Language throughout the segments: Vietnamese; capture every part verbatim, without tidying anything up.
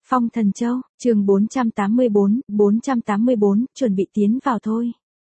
Phong Thần Châu, chương bốn trăm tám mươi bốn, bốn trăm tám mươi bốn, chuẩn bị tiến vào thôi.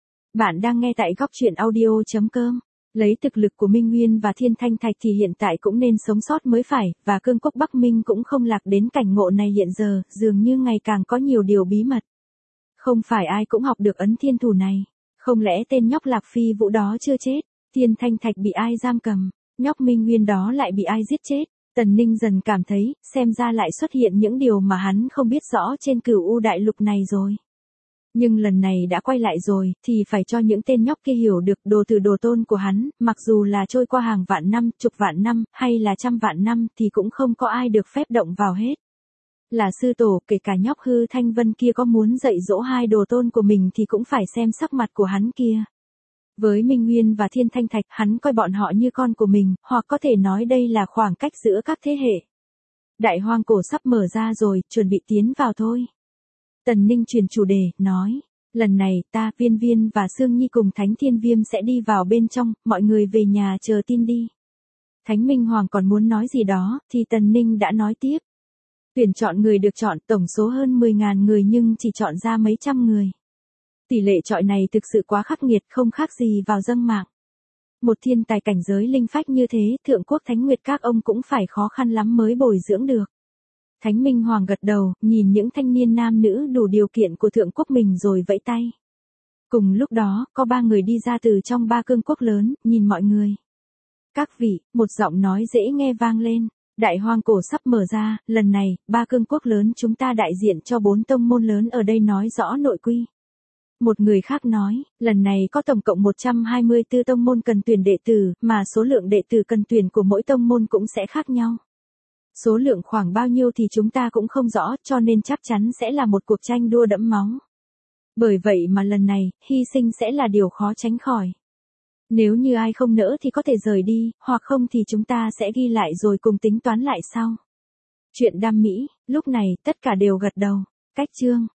Bạn đang nghe tại góc truyện audio chấm com. Lấy thực lực của Minh Nguyên và Thiên Thanh Thạch thì hiện tại cũng nên sống sót mới phải, và cương quốc Bắc Minh cũng không lạc đến cảnh ngộ này hiện giờ, dường như ngày càng có nhiều điều bí mật. Không phải ai cũng học được ấn thiên thủ này. Không lẽ tên nhóc Lạc Phi Vũ đó chưa chết? Thiên Thanh Thạch bị ai giam cầm? Nhóc Minh Nguyên đó lại bị ai giết chết? Tần Ninh dần cảm thấy, xem ra lại xuất hiện những điều mà hắn không biết rõ trên Cửu U đại lục này rồi. Nhưng lần này đã quay lại rồi, thì phải cho những tên nhóc kia hiểu được đồ từ đồ tôn của hắn, mặc dù là trôi qua hàng vạn năm, chục vạn năm, hay là trăm vạn năm, thì cũng không có ai được phép động vào hết. Là sư tổ, kể cả nhóc Hư Thanh Vân kia có muốn dạy dỗ hai đồ tôn của mình thì cũng phải xem sắc mặt của hắn kia. Với Minh Nguyên và Thiên Thanh Thạch, hắn coi bọn họ như con của mình, hoặc có thể nói đây là khoảng cách giữa các thế hệ. Đại hoang cổ sắp mở ra rồi, chuẩn bị tiến vào thôi. Tần Ninh chuyển chủ đề, nói, lần này ta, Viên Viên và Sương Nhi cùng Thánh Thiên Viêm sẽ đi vào bên trong, mọi người về nhà chờ tin đi. Thánh Minh Hoàng còn muốn nói gì đó, thì Tần Ninh đã nói tiếp. Tuyển chọn người được chọn, tổng số hơn mười nghìn người nhưng chỉ chọn ra mấy trăm người. Tỷ lệ chọi này thực sự quá khắc nghiệt, không khác gì vào dâng mạng. Một thiên tài cảnh giới linh phách như thế, thượng quốc Thánh Nguyệt các ông cũng phải khó khăn lắm mới bồi dưỡng được. Thánh Minh Hoàng gật đầu, nhìn những thanh niên nam nữ đủ điều kiện của thượng quốc mình rồi vẫy tay. Cùng lúc đó, có ba người đi ra từ trong ba cương quốc lớn, nhìn mọi người. Các vị, một giọng nói dễ nghe vang lên. Đại hoang cổ sắp mở ra, lần này, ba cương quốc lớn chúng ta đại diện cho bốn tông môn lớn ở đây nói rõ nội quy. Một người khác nói, lần này có tổng cộng một trăm hai mươi tư tông môn cần tuyển đệ tử, mà số lượng đệ tử cần tuyển của mỗi tông môn cũng sẽ khác nhau. Số lượng khoảng bao nhiêu thì chúng ta cũng không rõ, cho nên chắc chắn sẽ là một cuộc tranh đua đẫm máu. Bởi vậy mà lần này, hy sinh sẽ là điều khó tránh khỏi. Nếu như ai không nỡ thì có thể rời đi, hoặc không thì chúng ta sẽ ghi lại rồi cùng tính toán lại sau. Chuyện đam mỹ, lúc này tất cả đều gật đầu. Cách chương